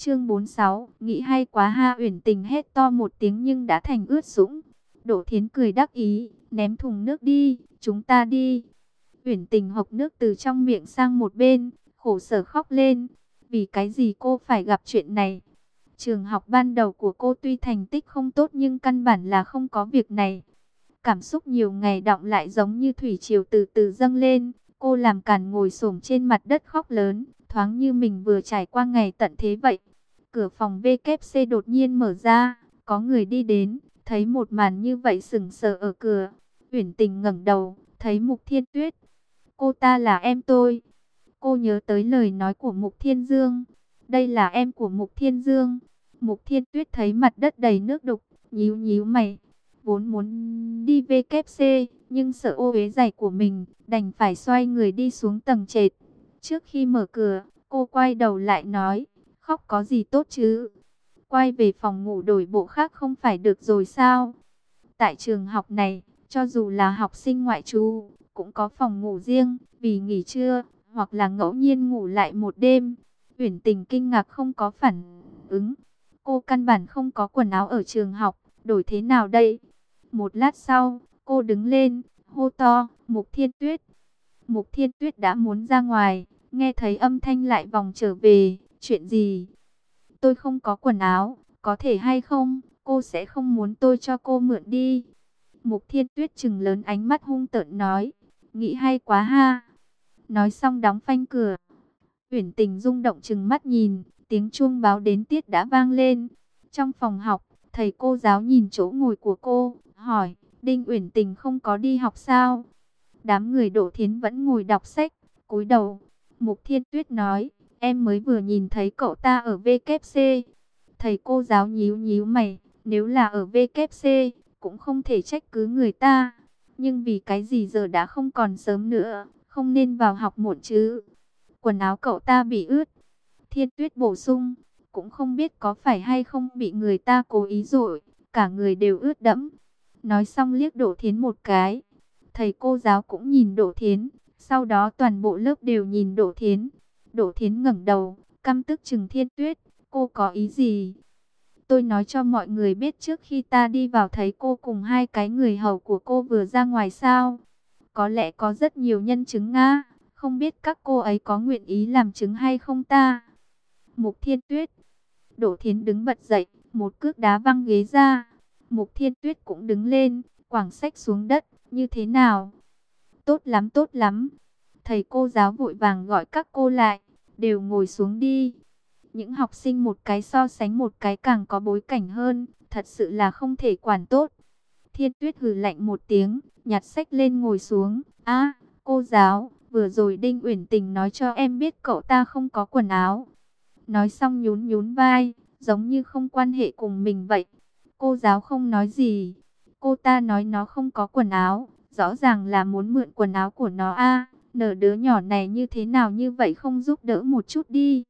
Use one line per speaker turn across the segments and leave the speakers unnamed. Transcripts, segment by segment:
Chương 46, nghĩ hay quá ha. Uyển Tình hét to một tiếng nhưng đã thành ướt sũng. Đỗ Thiến cười đắc ý, ném thùng nước đi, chúng ta đi. Uyển Tình hộc nước từ trong miệng sang một bên, khổ sở khóc lên. Vì cái gì cô phải gặp chuyện này? Trường học ban đầu của cô tuy thành tích không tốt nhưng căn bản là không có việc này. Cảm xúc nhiều ngày đọng lại giống như thủy triều từ từ dâng lên. Cô làm càn ngồi xổm trên mặt đất khóc lớn, thoáng như mình vừa trải qua ngày tận thế vậy. Cửa phòng WC đột nhiên mở ra, có người đi đến, thấy một màn như vậy sững sờ ở cửa. Uyển Tình ngẩng đầu, thấy Mục Thiên Tuyết. Cô ta là em tôi. Cô nhớ tới lời nói của Mục Thiên Dương. Đây là em của Mục Thiên Dương. Mục Thiên Tuyết thấy mặt đất đầy nước đục, nhíu nhíu mày. Vốn muốn đi WC, nhưng sợ ô uế giày của mình, đành phải xoay người đi xuống tầng trệt. Trước khi mở cửa, cô quay đầu lại nói, khóc có gì tốt chứ? Quay về phòng ngủ đổi bộ khác không phải được rồi sao? Tại trường học này, cho dù là học sinh ngoại trú, cũng có phòng ngủ riêng, vì nghỉ trưa, hoặc là ngẫu nhiên ngủ lại một đêm. Uyển Tình kinh ngạc không có phản ứng. Cô căn bản không có quần áo ở trường học, đổi thế nào đây? Một lát sau, cô đứng lên, hô to, Mục Thiên Tuyết. Mục Thiên Tuyết đã muốn ra ngoài, nghe thấy âm thanh lại vòng trở về, chuyện gì? Tôi không có quần áo, có thể hay không? Cô sẽ không muốn tôi cho cô mượn đi. Mục Thiên Tuyết trừng lớn ánh mắt hung tợn nói, nghĩ hay quá ha. Nói xong đóng phanh cửa. Uyển Tình rung động trừng mắt nhìn, tiếng chuông báo đến tiết đã vang lên. Trong phòng học, thầy cô giáo nhìn chỗ ngồi của cô, hỏi, Đinh Uyển Tình không có đi học sao? Đám người Đỗ Thiến vẫn ngồi đọc sách, cúi đầu. Mục Thiên Tuyết nói, em mới vừa nhìn thấy cậu ta ở WC. Thầy cô giáo nhíu nhíu mày, nếu là ở WC, cũng không thể trách cứ người ta. Nhưng vì cái gì giờ đã không còn sớm nữa, không nên vào học muộn chứ. Quần áo cậu ta bị ướt. Thiên Tuyết bổ sung, cũng không biết có phải hay không bị người ta cố ý dội, cả người đều ướt đẫm. Nói xong liếc Đỗ Thiến một cái. Thầy cô giáo cũng nhìn Đỗ Thiến, sau đó toàn bộ lớp đều nhìn Đỗ Thiến. Đỗ Thiến ngẩng đầu, căm tức trừng Thiên Tuyết, cô có ý gì? Tôi nói cho mọi người biết trước khi ta đi vào thấy cô cùng hai cái người hầu của cô vừa ra ngoài sao? Có lẽ có rất nhiều nhân chứng nga, không biết các cô ấy có nguyện ý làm chứng hay không ta? Mục Thiên Tuyết. Đỗ Thiến đứng bật dậy, một cước đá văng ghế ra. Mục Thiên Tuyết cũng đứng lên, quẳng sách xuống đất, như thế nào? Tốt lắm, tốt lắm. Thầy cô giáo vội vàng gọi các cô lại, đều ngồi xuống đi. Những học sinh một cái so sánh một cái càng có bối cảnh hơn, thật sự là không thể quản tốt. Thiên Tuyết hừ lạnh một tiếng, nhặt sách lên ngồi xuống. A, cô giáo, vừa rồi Đinh Uyển Tình nói cho em biết cậu ta không có quần áo. Nói xong nhún nhún vai, giống như không quan hệ cùng mình vậy. Cô giáo không nói gì. Cô ta nói nó không có quần áo, rõ ràng là muốn mượn quần áo của nó a. Nở đứa nhỏ này như thế nào như vậy không giúp đỡ một chút đi.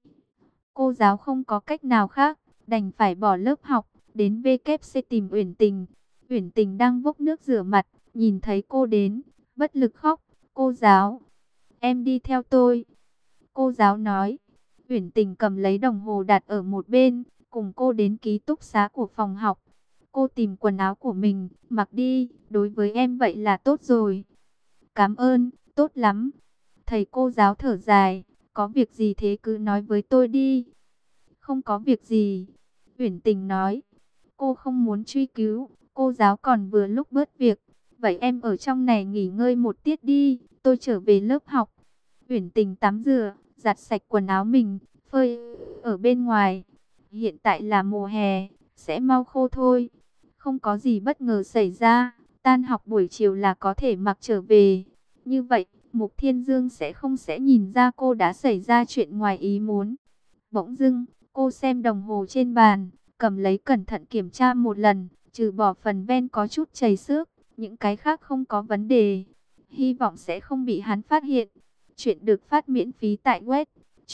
Cô giáo không có cách nào khác, đành phải bỏ lớp học, đến WC tìm Uyển Tình. Uyển Tình đang vốc nước rửa mặt, nhìn thấy cô đến, bất lực khóc. Cô giáo, em đi theo tôi. Cô giáo nói. Uyển Tình cầm lấy đồng hồ đặt ở một bên, cùng cô đến ký túc xá của phòng học. Cô tìm quần áo của mình, mặc đi, đối với em vậy là tốt rồi. Cảm ơn, tốt lắm. Thầy cô giáo thở dài, có việc gì thế cứ nói với tôi đi. Không có việc gì, Uyển Tình nói. Cô không muốn truy cứu, cô giáo còn vừa lúc bớt việc. Vậy em ở trong này nghỉ ngơi một tiết đi, tôi trở về lớp học. Uyển Tình tắm rửa, giặt sạch quần áo mình, phơi ở bên ngoài. Hiện tại là mùa hè, sẽ mau khô thôi. Không có gì bất ngờ xảy ra, tan học buổi chiều là có thể mặc trở về. Như vậy, Mục Thiên Dương sẽ nhìn ra cô đã xảy ra chuyện ngoài ý muốn. Bỗng dưng, cô xem đồng hồ trên bàn, cầm lấy cẩn thận kiểm tra một lần, trừ bỏ phần ven có chút chảy xước, những cái khác không có vấn đề. Hy vọng sẽ không bị hắn phát hiện. Chuyện được phát miễn phí tại web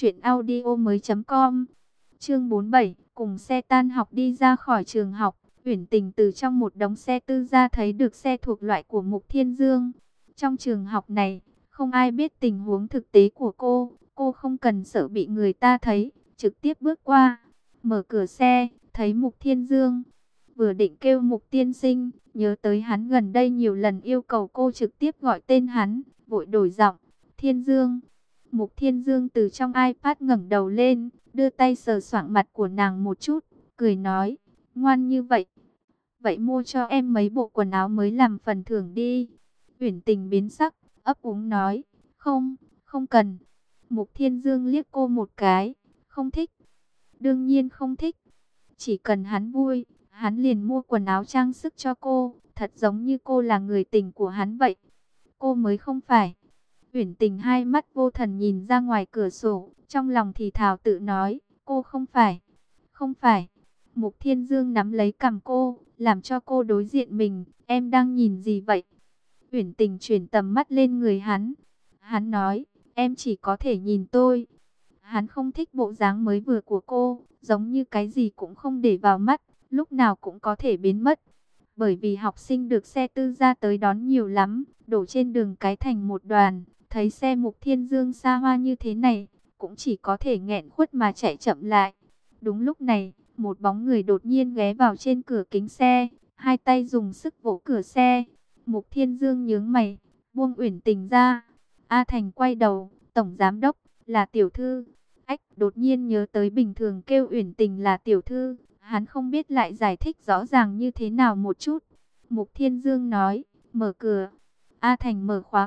truyệnaudiomoi.com. Chương 47, cùng xe tan học đi ra khỏi trường học. Uyển Tình từ trong một đống xe tư ra thấy được xe thuộc loại của Mục Thiên Dương. Trong trường học này, không ai biết tình huống thực tế của cô không cần sợ bị người ta thấy, trực tiếp bước qua. mở cửa xe, thấy Mục Thiên Dương. Vừa định kêu Mục tiên sinh, nhớ tới hắn gần đây nhiều lần yêu cầu cô trực tiếp gọi tên hắn, vội đổi giọng, Thiên Dương. Mục Thiên Dương từ trong iPad ngẩng đầu lên, đưa tay sờ soạng mặt của nàng một chút, cười nói, ngoan như vậy. Vậy mua cho em mấy bộ quần áo mới làm phần thưởng đi. Uyển Tình biến sắc, ấp úng nói, không, không cần. Mục Thiên Dương liếc cô một cái, không thích. Đương nhiên không thích. Chỉ cần hắn vui, hắn liền mua quần áo trang sức cho cô, thật giống như cô là người tình của hắn vậy. Cô mới không phải. Uyển Tình hai mắt vô thần nhìn ra ngoài cửa sổ, trong lòng thì thào tự nói, cô không phải, không phải. Mục Thiên Dương nắm lấy cằm cô, làm cho cô đối diện mình, em đang nhìn gì vậy? Uyển Tình chuyển tầm mắt lên người hắn. Hắn nói, em chỉ có thể nhìn tôi. Hắn không thích bộ dáng mới vừa của cô, giống như cái gì cũng không để vào mắt, lúc nào cũng có thể biến mất. Bởi vì học sinh được xe tư ra tới đón nhiều lắm, đổ trên đường cái thành một đoàn, thấy xe Mục Thiên Dương xa hoa như thế này, cũng chỉ có thể nghẹn khuất mà chạy chậm lại. Đúng lúc này, một bóng người đột nhiên ghé vào trên cửa kính xe, hai tay dùng sức vỗ cửa xe. Mục Thiên Dương nhướng mày, buông Uyển Tình ra. A Thành quay đầu, tổng giám đốc, là tiểu thư. Ách, đột nhiên nhớ tới bình thường kêu Uyển Tình là tiểu thư, hắn không biết lại giải thích rõ ràng như thế nào một chút. Mục Thiên Dương nói, mở cửa. A Thành mở khóa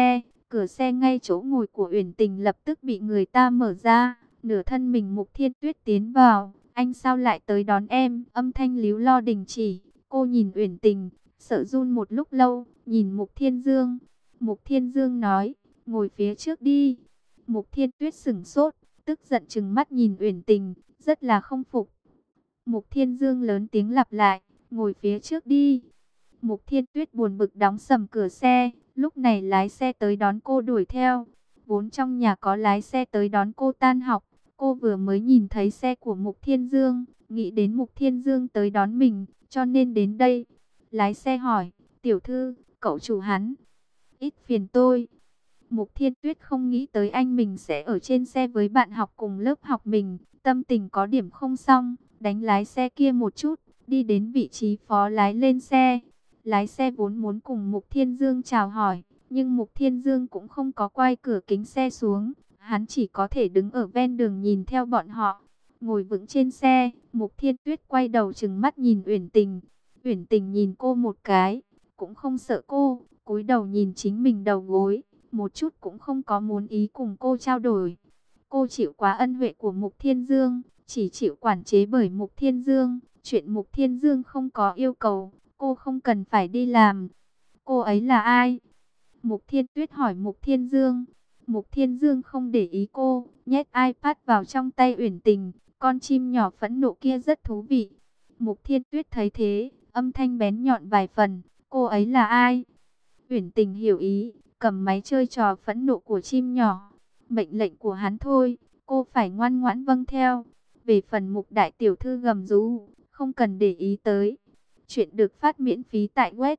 cửa xe ngay chỗ ngồi của Uyển Tình lập tức bị người ta mở ra, nửa thân mình Mục Thiên Tuyết tiến vào. Anh sao lại tới đón em? Âm thanh líu lo đình chỉ. Cô nhìn Uyển Tình, sợ run một lúc lâu, nhìn Mục Thiên Dương. Mục Thiên Dương nói, ngồi phía trước đi. Mục Thiên Tuyết sững sốt, tức giận trừng mắt nhìn Uyển Tình, rất là không phục. Mục Thiên Dương lớn tiếng lặp lại, ngồi phía trước đi. Mục Thiên Tuyết buồn bực đóng sầm cửa xe, lúc này lái xe tới đón cô đuổi theo. Vốn trong nhà có lái xe tới đón cô tan học, cô vừa mới nhìn thấy xe của Mục Thiên Dương, nghĩ đến Mục Thiên Dương tới đón mình, cho nên đến đây. Lái xe hỏi, tiểu thư, cậu chủ hắn, ít phiền tôi. Mục Thiên Tuyết không nghĩ tới anh mình sẽ ở trên xe với bạn học cùng lớp học mình, tâm tình có điểm không xong, đánh lái xe kia một chút, đi đến vị trí phó lái lên xe. Lái xe vốn muốn cùng Mục Thiên Dương chào hỏi, nhưng Mục Thiên Dương cũng không có quay cửa kính xe xuống, hắn chỉ có thể đứng ở ven đường nhìn theo bọn họ. Ngồi vững trên xe, Mục Thiên Tuyết quay đầu trừng mắt nhìn Uyển Tình. Uyển Tình nhìn cô một cái, cũng không sợ cô, cúi đầu nhìn chính mình đầu gối, một chút cũng không có muốn ý cùng cô trao đổi. Cô chịu quá ân huệ của Mục Thiên Dương, chỉ chịu quản chế bởi Mục Thiên Dương. Chuyện Mục Thiên Dương không có yêu cầu, cô không cần phải đi làm. Cô ấy là ai? Mục Thiên Tuyết hỏi Mục Thiên Dương. Mục Thiên Dương không để ý cô, nhét iPad vào trong tay Uyển Tình. Con chim nhỏ phẫn nộ kia rất thú vị. Mục Thiên Tuyết thấy thế, âm thanh bén nhọn vài phần. Cô ấy là ai? Uyển Tình hiểu ý, cầm máy chơi trò phẫn nộ của chim nhỏ. Mệnh lệnh của hắn thôi, cô phải ngoan ngoãn vâng theo. Về phần Mục đại tiểu thư gầm rú, không cần để ý tới. Chuyện được phát miễn phí tại web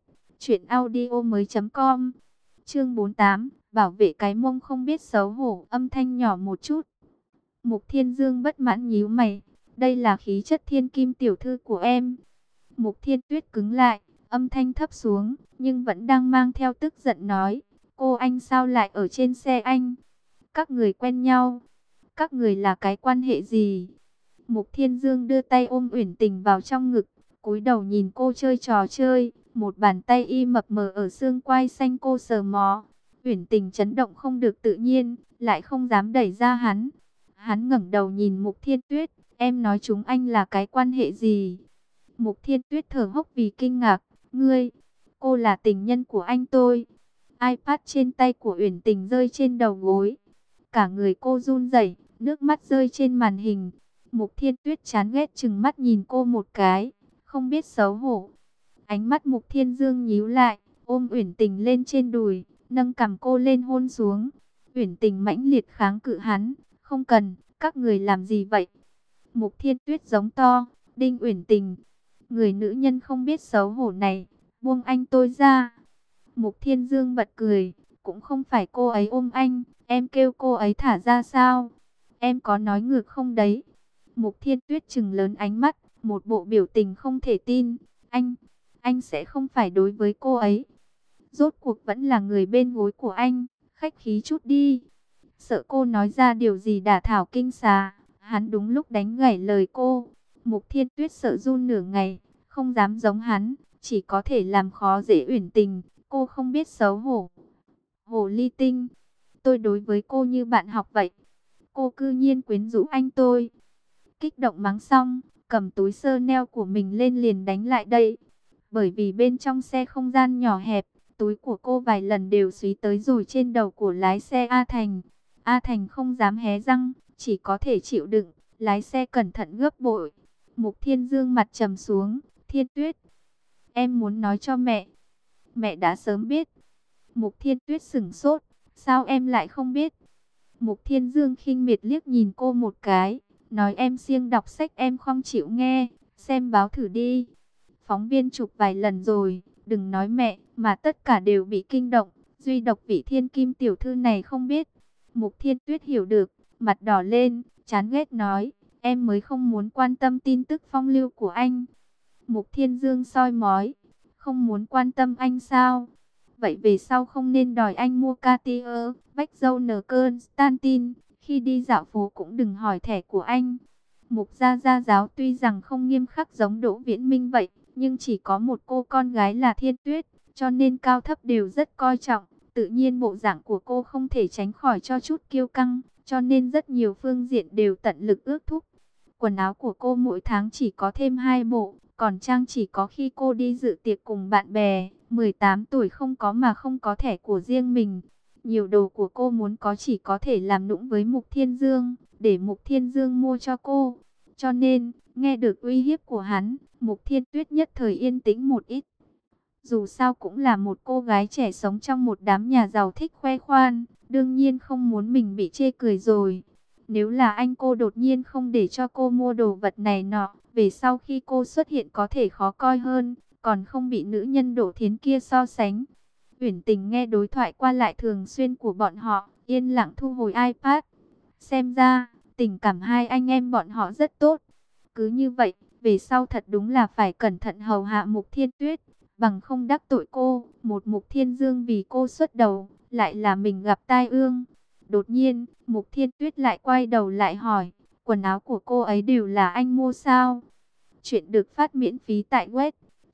truyệnaudiomoi.com. Chương 48, bảo vệ cái mông không biết xấu hổ, âm thanh nhỏ một chút. Mục Thiên Dương bất mãn nhíu mày, đây là khí chất thiên kim tiểu thư của em. Mục Thiên Tuyết cứng lại, âm thanh thấp xuống, nhưng vẫn đang mang theo tức giận nói, cô anh sao lại ở trên xe anh? Các người quen nhau, các người là cái quan hệ gì? Mục Thiên Dương đưa tay ôm Uyển Tình vào trong ngực, cúi đầu nhìn cô chơi trò chơi, một bàn tay y mập mờ ở xương quai xanh cô sờ mó. Uyển Tình chấn động không được tự nhiên, lại không dám đẩy ra hắn. Hắn ngẩng đầu nhìn Mục Thiên Tuyết, em nói chúng anh là cái quan hệ gì? Mục Thiên Tuyết thở hốc vì kinh ngạc, ngươi, cô là tình nhân của anh tôi. iPad trên tay của Uyển Tình rơi trên đầu gối. Cả người cô run rẩy, nước mắt rơi trên màn hình. Mục Thiên Tuyết chán ghét chừng mắt nhìn cô một cái, không biết xấu hổ. Ánh mắt Mục Thiên Dương nhíu lại, ôm Uyển Tình lên trên đùi, nâng cằm cô lên hôn xuống. Uyển Tình mãnh liệt kháng cự hắn, không cần, các người làm gì vậy? Mục Thiên Tuyết giống to, đinh Uyển Tình, người nữ nhân không biết xấu hổ này, buông anh tôi ra. Mục Thiên Dương bật cười, cũng không phải cô ấy ôm anh, em kêu cô ấy thả ra sao? Em có nói ngược không đấy? Mục Thiên Tuyết trừng lớn ánh mắt, một bộ biểu tình không thể tin. Anh sẽ không phải đối với cô ấy. Rốt cuộc vẫn là người bên gối của anh, khách khí chút đi. Sợ cô nói ra điều gì đả thảo kinh xà, hắn đúng lúc đánh gãy lời cô. Mục Thiên Tuyết sợ run nửa ngày, không dám giống hắn, chỉ có thể làm khó dễ Uyển Tình. Cô không biết xấu hổ. Hồ ly tinh, tôi đối với cô như bạn học vậy. Cô cư nhiên quyến rũ anh tôi. Kích động mắng xong, cầm túi sơ neo của mình lên liền đánh lại đây. Bởi vì bên trong xe không gian nhỏ hẹp, túi của cô vài lần đều xúy tới rồi trên đầu của lái xe A Thành. A Thành không dám hé răng, chỉ có thể chịu đựng, lái xe cẩn thận gấp bội. Mục Thiên Dương mặt trầm xuống, Thiên Tuyết, em muốn nói cho mẹ. Mẹ đã sớm biết. Mục Thiên Tuyết sửng sốt, sao em lại không biết? Mục Thiên Dương khinh miệt liếc nhìn cô một cái, nói em siêng đọc sách em không chịu nghe, xem báo thử đi. Phóng viên chụp vài lần rồi, đừng nói mẹ, mà tất cả đều bị kinh động, duy độc vị thiên kim tiểu thư này không biết. Mục Thiên Tuyết hiểu được, mặt đỏ lên, chán ghét nói, em mới không muốn quan tâm tin tức phong lưu của anh. Mục Thiên Dương soi mói, không muốn quan tâm anh sao? Vậy về sau không nên đòi anh mua Cartier, vách dâu nở cơn Stantin, khi đi dạo phố cũng đừng hỏi thẻ của anh. Mục gia gia giáo tuy rằng không nghiêm khắc giống Đỗ Viễn Minh vậy, nhưng chỉ có một cô con gái là Thiên Tuyết, cho nên cao thấp đều rất coi trọng. Tự nhiên bộ dạng của cô không thể tránh khỏi cho chút kiêu căng, cho nên rất nhiều phương diện đều tận lực ước thúc. Quần áo của cô mỗi tháng chỉ có thêm 2 bộ, còn trang chỉ có khi cô đi dự tiệc cùng bạn bè. 18 tuổi không có mà không có thẻ của riêng mình. Nhiều đồ của cô muốn có chỉ có thể làm nũng với Mục Thiên Dương, để Mục Thiên Dương mua cho cô. Cho nên, nghe được uy hiếp của hắn, Mục Thiên Tuyết nhất thời yên tĩnh một ít. Dù sao cũng là một cô gái trẻ sống trong một đám nhà giàu thích khoe khoang, đương nhiên không muốn mình bị chê cười rồi. Nếu là anh cô đột nhiên không để cho cô mua đồ vật này nọ, về sau khi cô xuất hiện có thể khó coi hơn, còn không bị nữ nhân Đỗ Thiến kia so sánh. Uyển Tình nghe đối thoại qua lại thường xuyên của bọn họ, yên lặng thu hồi iPad. Xem ra, tình cảm hai anh em bọn họ rất tốt. Cứ như vậy, về sau thật đúng là phải cẩn thận hầu hạ Mục Thiên Tuyết, bằng không đắc tội cô. Một Mục Thiên Dương vì cô xuất đầu, lại là mình gặp tai ương. Đột nhiên, Mục Thiên Tuyết lại quay đầu lại hỏi, quần áo của cô ấy đều là anh mua sao? Chuyện được phát miễn phí tại web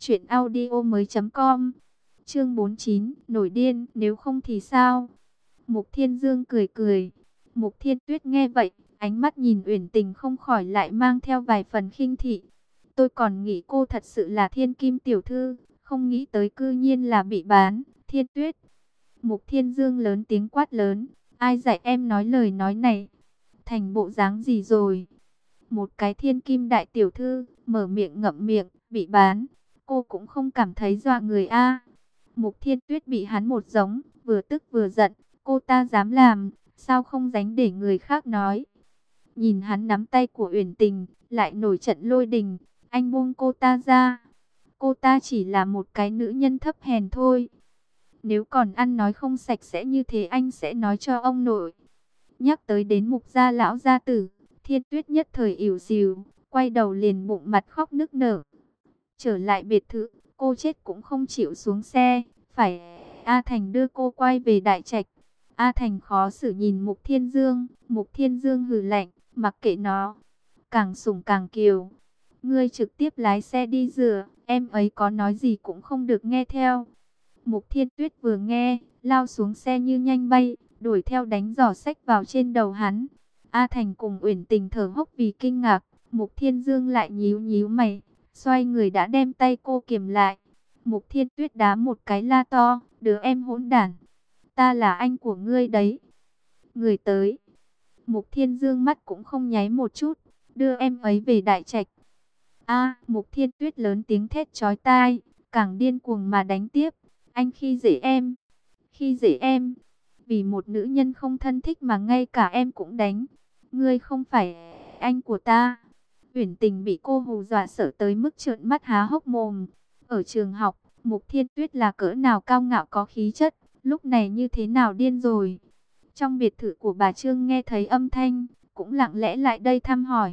truyệnaudiomoi.com. Chương 49, nổi điên, nếu không thì sao? Mục Thiên Dương cười cười. Mục Thiên Tuyết nghe vậy, ánh mắt nhìn Uyển Tình không khỏi lại mang theo vài phần khinh thị. Tôi còn nghĩ cô thật sự là thiên kim tiểu thư, không nghĩ tới cư nhiên là bị bán. Thiên Tuyết. Mục Thiên Dương lớn tiếng quát lớn, ai dạy em nói lời nói này? Thành bộ dáng gì rồi? Một cái thiên kim đại tiểu thư, mở miệng ngậm miệng, bị bán. Cô cũng không cảm thấy dọa người a. Mục Thiên Tuyết bị hắn một giống, vừa tức vừa giận. Cô ta dám làm, sao không dám để người khác nói? Nhìn hắn nắm tay của Uyển Tình, lại nổi trận lôi đình. Anh buông cô ta ra. Cô ta chỉ là một cái nữ nhân thấp hèn thôi. Nếu còn ăn nói không sạch sẽ như thế anh sẽ nói cho ông nội. Nhắc tới đến Mục gia lão gia tử, Thiên Tuyết nhất thời ỉu xìu, quay đầu liền bụng mặt khóc nức nở. Trở lại biệt thự, cô chết cũng không chịu xuống xe, phải A Thành đưa cô quay về đại trạch. A Thành khó xử nhìn Mục Thiên Dương hừ lạnh, mặc kệ nó, càng sủng càng kiều. Ngươi trực tiếp lái xe đi rửa, em ấy có nói gì cũng không được nghe theo. Mục Thiên Tuyết vừa nghe, lao xuống xe như nhanh bay, đuổi theo đánh giỏ xách vào trên đầu hắn. A Thành cùng Uyển Tình thở hốc vì kinh ngạc, Mục Thiên Dương lại nhíu nhíu mày, xoay người đã đem tay cô kiềm lại. Mục Thiên Tuyết đá một cái la to, đứa em hỗn đản, ta là anh của ngươi đấy. Người tới. Mục Thiên Dương mắt cũng không nháy một chút, đưa em ấy về đại trạch. A, Mục Thiên Tuyết lớn tiếng thét chói tai, càng điên cuồng mà đánh tiếp. Anh khi dễ em, khi dễ em. Vì một nữ nhân không thân thích mà ngay cả em cũng đánh. Ngươi không phải anh của ta. Uyển Tình bị cô hù dọa sợ tới mức trợn mắt há hốc mồm. Ở trường học, Mục Thiên Tuyết là cỡ nào cao ngạo có khí chất, lúc này như thế nào điên rồi. Trong biệt thự của bà Trương nghe thấy âm thanh, cũng lặng lẽ lại đây thăm hỏi.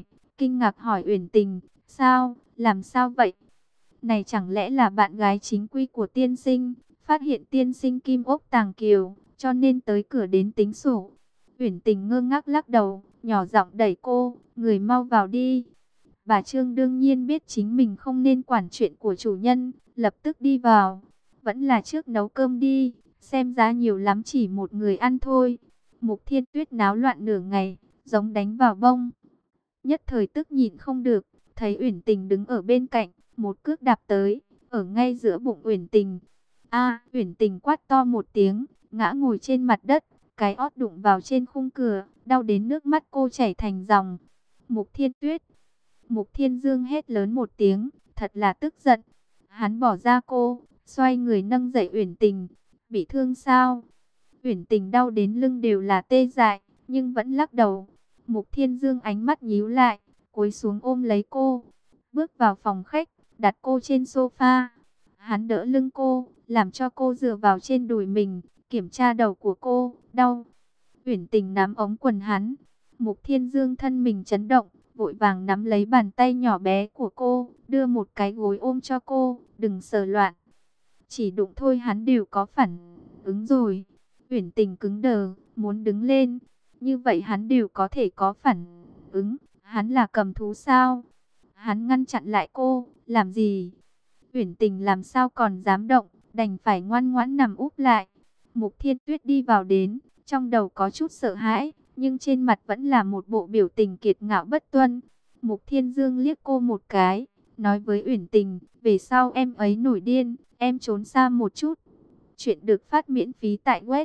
kinh ngạc hỏi Uyển Tình, sao, làm sao vậy? Này chẳng lẽ là bạn gái chính quy của tiên sinh, phát hiện tiên sinh kim ốc tàng kiều, cho nên tới cửa đến tính sổ. Uyển Tình ngơ ngác lắc đầu, nhỏ giọng đẩy cô, người mau vào đi. Bà Trương đương nhiên biết chính mình không nên quản chuyện của chủ nhân, lập tức đi vào. Vẫn là trước nấu cơm đi, xem giá nhiều lắm chỉ một người ăn thôi. Mục Thiên Tuyết náo loạn nửa ngày, giống đánh vào bông. Nhất thời tức nhịn không được, thấy Uyển Tình đứng ở bên cạnh, một cước đạp tới, ở ngay giữa bụng Uyển Tình. Uyển Tình quát to một tiếng, ngã ngồi trên mặt đất, cái ót đụng vào trên khung cửa, đau đến nước mắt cô chảy thành dòng. Mục Thiên Tuyết, Mục Thiên Dương hét lớn một tiếng, thật là tức giận. Hắn bỏ ra cô, xoay người nâng dậy Uyển Tình. Bị thương sao? Uyển Tình đau đến lưng đều là tê dại, nhưng vẫn lắc đầu. Mục Thiên Dương ánh mắt nhíu lại, cúi xuống ôm lấy cô, bước vào phòng khách, đặt cô trên sofa. Hắn đỡ lưng cô, làm cho cô dựa vào trên đùi mình, kiểm tra đầu của cô, đau. Uyển Tình nắm ống quần hắn. Mục Thiên Dương thân mình chấn động, vội vàng nắm lấy bàn tay nhỏ bé của cô, đưa một cái gối ôm cho cô, đừng sờ loạn. Chỉ đụng thôi hắn đều có phản ứng rồi. Uyển Tình cứng đờ, muốn đứng lên. Như vậy hắn đều có thể có phản ứng. Hắn là cầm thú sao? Hắn ngăn chặn lại cô, làm gì? Uyển Tình làm sao còn dám động, đành phải ngoan ngoãn nằm úp lại. Mục Thiên Tuyết đi vào đến, trong đầu có chút sợ hãi, nhưng trên mặt vẫn là một bộ biểu tình kiệt ngạo bất tuân. Mục Thiên Dương liếc cô một cái, nói với Uyển Tình, về sau em ấy nổi điên, em trốn xa một chút. Chuyện được phát miễn phí tại web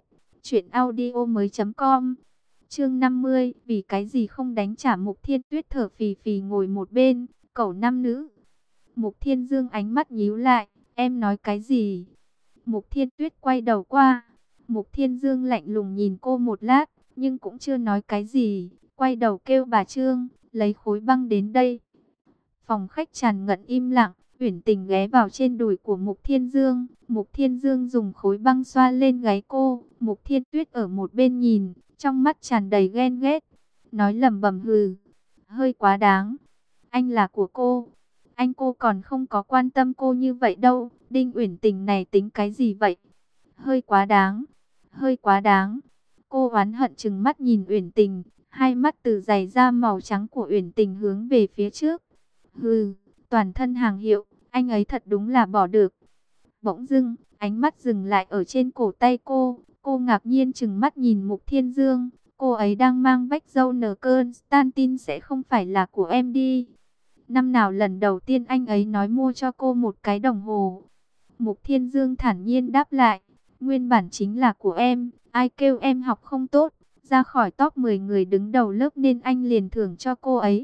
truyệnaudiomoi.com. Chương 50, vì cái gì không đánh trả? Mục Thiên Tuyết thở phì phì ngồi một bên, cẩu nam nữ. Mục Thiên Dương ánh mắt nhíu lại, em nói cái gì? Mục Thiên Tuyết quay đầu qua. Mục Thiên Dương lạnh lùng nhìn cô một lát, nhưng cũng chưa nói cái gì, quay đầu kêu bà Trương, lấy khối băng đến đây. Phòng khách tràn ngập im lặng, Uyển Tình ghé vào trên đùi của Mục Thiên Dương. Mục Thiên Dương dùng khối băng xoa lên gáy cô. Mục Thiên Tuyết ở một bên nhìn, trong mắt tràn đầy ghen ghét, nói lẩm bẩm hừ, hơi quá đáng. Anh là của cô, cô còn không có quan tâm cô như vậy đâu. Đinh Uyển Tình này tính cái gì vậy? Hơi quá đáng, hơi quá đáng. Cô oán hận trừng mắt nhìn Uyển Tình, hai mắt từ giày da màu trắng của Uyển Tình hướng về phía trước. Hừ, toàn thân hàng hiệu, anh ấy thật đúng là bỏ được. Bỗng dưng, ánh mắt dừng lại ở trên cổ tay cô. Cô ngạc nhiên trừng mắt nhìn Mục Thiên Dương. Cô ấy đang mang vách dâu nở cơn, Stantin sẽ không phải là của em đi. Năm nào lần đầu tiên anh ấy nói mua cho cô một cái đồng hồ? Mục Thiên Dương thản nhiên đáp lại, nguyên bản chính là của em, ai kêu em học không tốt, ra khỏi top 10 người đứng đầu lớp nên anh liền thưởng cho cô ấy.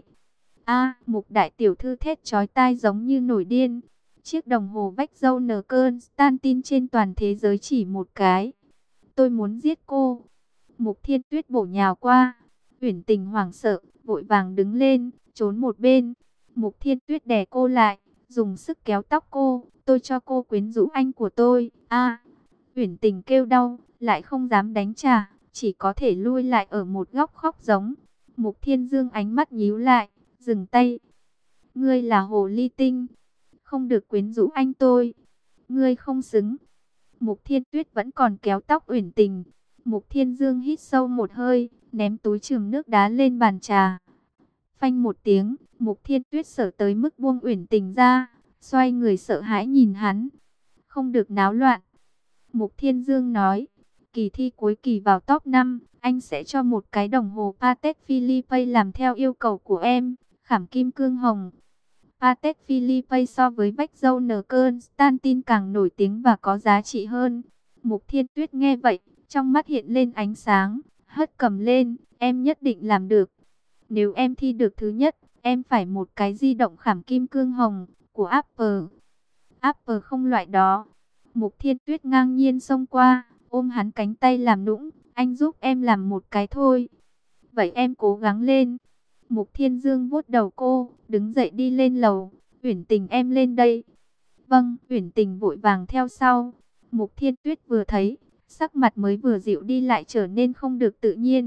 Mục đại tiểu thư thét chói tai giống như nổi điên. Chiếc đồng hồ vách dâu nở cơn Stantin trên toàn thế giới chỉ một cái. Tôi muốn giết cô. Mục Thiên Tuyết bổ nhào qua. Uyển Tình hoảng sợ, vội vàng đứng lên, trốn một bên. Mục Thiên Tuyết đè cô lại, dùng sức kéo tóc cô. Tôi cho cô quyến rũ anh của tôi. Uyển Tình kêu đau, lại không dám đánh trả, chỉ có thể lui lại ở một góc khóc giống. Mục Thiên Dương ánh mắt nhíu lại, dừng tay. Ngươi là hồ ly tinh, không được quyến rũ anh tôi. Ngươi không xứng. Mục Thiên Tuyết vẫn còn kéo tóc Uyển Tình. Mục Thiên Dương hít sâu một hơi, ném túi chườm nước đá lên bàn trà. Phanh một tiếng, Mục Thiên Tuyết sợ tới mức buông Uyển Tình ra, xoay người sợ hãi nhìn hắn. Không được náo loạn. Mục Thiên Dương nói, kỳ thi cuối kỳ vào top 5, anh sẽ cho một cái đồng hồ Patek Philippe làm theo yêu cầu của em, khảm kim cương hồng. Patek Philippe so với vách dâu nở cơn Stantin càng nổi tiếng và có giá trị hơn. Mục Thiên Tuyết nghe vậy, trong mắt hiện lên ánh sáng, hất cầm lên, em nhất định làm được. Nếu em thi được thứ nhất, em phải một cái di động khảm kim cương hồng của Apple. Apple không loại đó. Mục Thiên Tuyết ngang nhiên xông qua, ôm hắn cánh tay làm nũng, anh giúp em làm một cái thôi. Vậy em cố gắng lên. Mục Thiên Dương vuốt đầu cô, đứng dậy đi lên lầu. Uyển Tình em lên đây. Vâng, Uyển Tình vội vàng theo sau. Mục Thiên Tuyết vừa thấy, sắc mặt mới vừa dịu đi lại trở nên không được tự nhiên.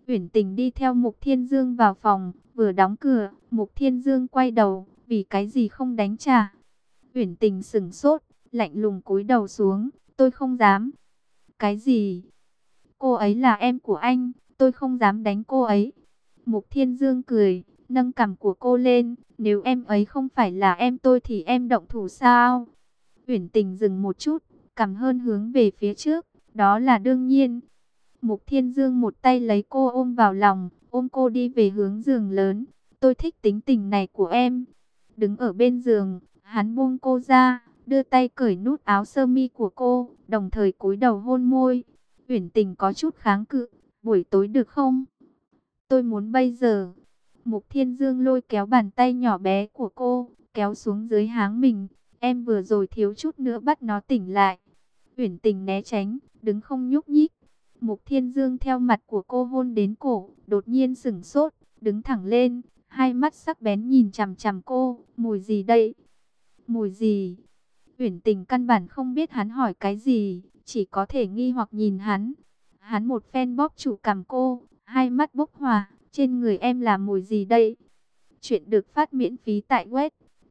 Uyển Tình đi theo Mục Thiên Dương vào phòng, vừa đóng cửa, Mục Thiên Dương quay đầu, vì cái gì không đánh trả? Uyển Tình sững sốt, lạnh lùng cúi đầu xuống, tôi không dám. Cái gì? Cô ấy là em của anh, tôi không dám đánh cô ấy. Mục Thiên Dương cười, nâng cằm của cô lên, nếu em ấy không phải là em tôi thì em động thủ sao? Uyển Tình dừng một chút, cằm hơn hướng về phía trước, đó là đương nhiên. Mục Thiên Dương một tay lấy cô ôm vào lòng, ôm cô đi về hướng giường lớn. Tôi thích tính tình này của em. Đứng ở bên giường, hắn buông cô ra, đưa tay cởi nút áo sơ mi của cô, đồng thời cúi đầu hôn môi. Uyển Tình có chút kháng cự, buổi tối được không? Tôi muốn bây giờ. Mục Thiên Dương lôi kéo bàn tay nhỏ bé của cô, kéo xuống dưới háng mình. Em vừa rồi thiếu chút nữa bắt nó tỉnh lại. Uyển Tình né tránh, đứng không nhúc nhích. Mục Thiên Dương theo mặt của cô hôn đến cổ, đột nhiên sững sốt, đứng thẳng lên, hai mắt sắc bén nhìn chằm chằm cô. Mùi gì đây? Mùi gì? Uyển Tình căn bản không biết hắn hỏi cái gì, chỉ có thể nghi hoặc nhìn hắn. Hắn một phen bóp trụ cằm cô, hai mắt bốc hỏa, trên người em là mùi gì đây? Chuyện được phát miễn phí tại web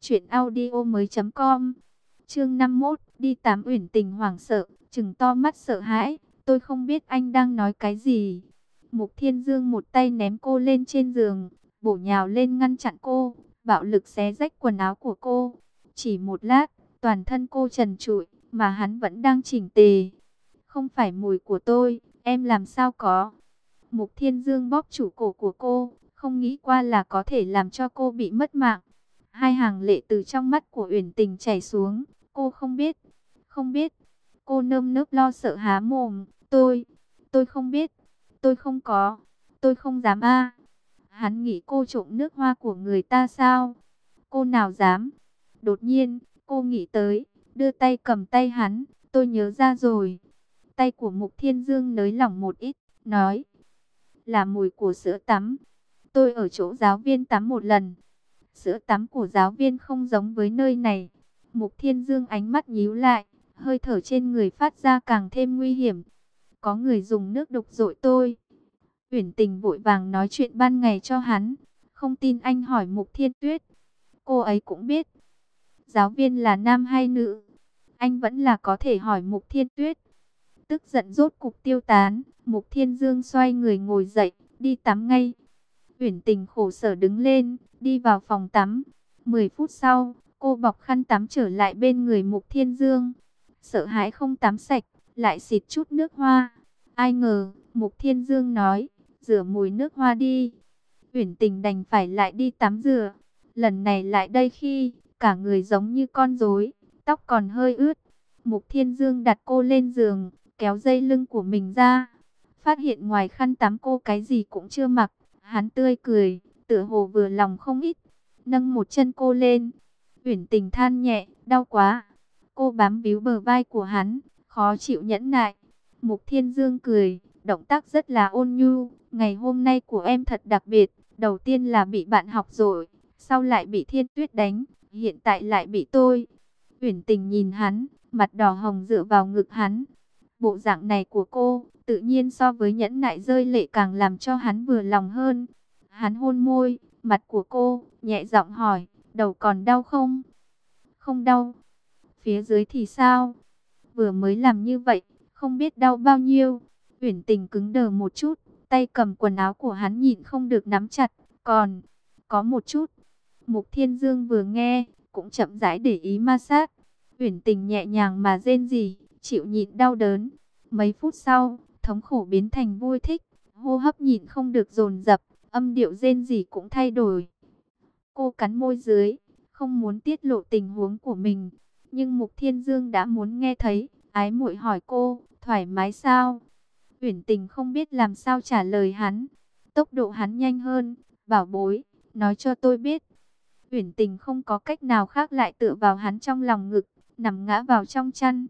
truyệnaudiomoi.com. Chương 51, đi tắm. Uyển Tình hoảng sợ, trừng to mắt sợ hãi, tôi không biết anh đang nói cái gì. Mục Thiên Dương một tay ném cô lên trên giường, bổ nhào lên ngăn chặn cô, bạo lực xé rách quần áo của cô. Chỉ một lát, toàn thân cô trần trụi, mà hắn vẫn đang chỉnh tề. Không phải mùi của tôi, em làm sao có? Mục Thiên Dương bóp trụ cổ của cô, không nghĩ qua là có thể làm cho cô bị mất mạng. Hai hàng lệ từ trong mắt của Uyển Tình chảy xuống, cô không biết, không biết. Cô nơm nớp lo sợ há mồm, tôi không biết, tôi không có, tôi không dám a. Hắn nghĩ cô trộm nước hoa của người ta sao? Cô nào dám? Đột nhiên, cô nghĩ tới, đưa tay cầm tay hắn, tôi nhớ ra rồi. Tay của Mục Thiên Dương nới lỏng một ít, nói, là mùi của sữa tắm. Tôi ở chỗ giáo viên tắm một lần. Sữa tắm của giáo viên không giống với nơi này. Mục Thiên Dương ánh mắt nhíu lại, hơi thở trên người phát ra càng thêm nguy hiểm. Có người dùng nước độc dội tôi. Uyển Tình vội vàng nói chuyện ban ngày cho hắn. Không tin anh hỏi Mục Thiên Tuyết. Cô ấy cũng biết. Giáo viên là nam hay nữ? Anh vẫn là có thể hỏi Mục Thiên Tuyết. Tức giận rốt cục tiêu tán, Mục Thiên Dương xoay người ngồi dậy, đi tắm ngay. Uyển Tình khổ sở đứng lên, đi vào phòng tắm. 10 phút sau, cô bọc khăn tắm trở lại bên người Mục Thiên Dương. Sợ hãi không tắm sạch, lại xịt chút nước hoa. Ai ngờ, Mục Thiên Dương nói, rửa mùi nước hoa đi. Uyển Tình đành phải lại đi tắm rửa. Lần này lại đây khi, cả người giống như con rối, tóc còn hơi ướt. Mục Thiên Dương đặt cô lên giường, kéo dây lưng của mình ra. Phát hiện ngoài khăn tắm cô cái gì cũng chưa mặc. Hắn tươi cười, tựa hồ vừa lòng không ít. Nâng một chân cô lên. Uyển Tình than nhẹ, đau quá. Cô bám víu bờ vai của hắn, khó chịu nhẫn nại. Mục Thiên Dương cười, động tác rất là ôn nhu. Ngày hôm nay của em thật đặc biệt. Đầu tiên là bị bạn học rồi, sau lại bị Thiên Tuyết đánh, hiện tại lại bị tôi. Uyển Tình nhìn hắn, mặt đỏ hồng dựa vào ngực hắn. Bộ dạng này của cô, tự nhiên so với nhẫn nại rơi lệ càng làm cho hắn vừa lòng hơn. Hắn hôn môi, mặt của cô, nhẹ giọng hỏi, đầu còn đau không? Không đau. Phía dưới thì sao? Vừa mới làm như vậy, không biết đau bao nhiêu. Uyển Tình cứng đờ một chút, tay cầm quần áo của hắn nhịn không được nắm chặt. Còn, có một chút. Mục Thiên Dương vừa nghe, cũng chậm rãi để ý ma sát. Uyển Tình nhẹ nhàng mà rên rỉ, chịu nhịn đau đớn. Mấy phút sau, thống khổ biến thành vui thích, hô hấp nhịn không được dồn dập, âm điệu rên rỉ cũng thay đổi. Cô cắn môi dưới, không muốn tiết lộ tình huống của mình, nhưng Mục Thiên Dương đã muốn nghe thấy, ái muội hỏi cô, thoải mái sao? Uyển Tình không biết làm sao trả lời hắn. Tốc độ hắn nhanh hơn, bảo bối, nói cho tôi biết. Uyển Tình không có cách nào khác lại tựa vào hắn trong lòng ngực, nằm ngã vào trong chăn.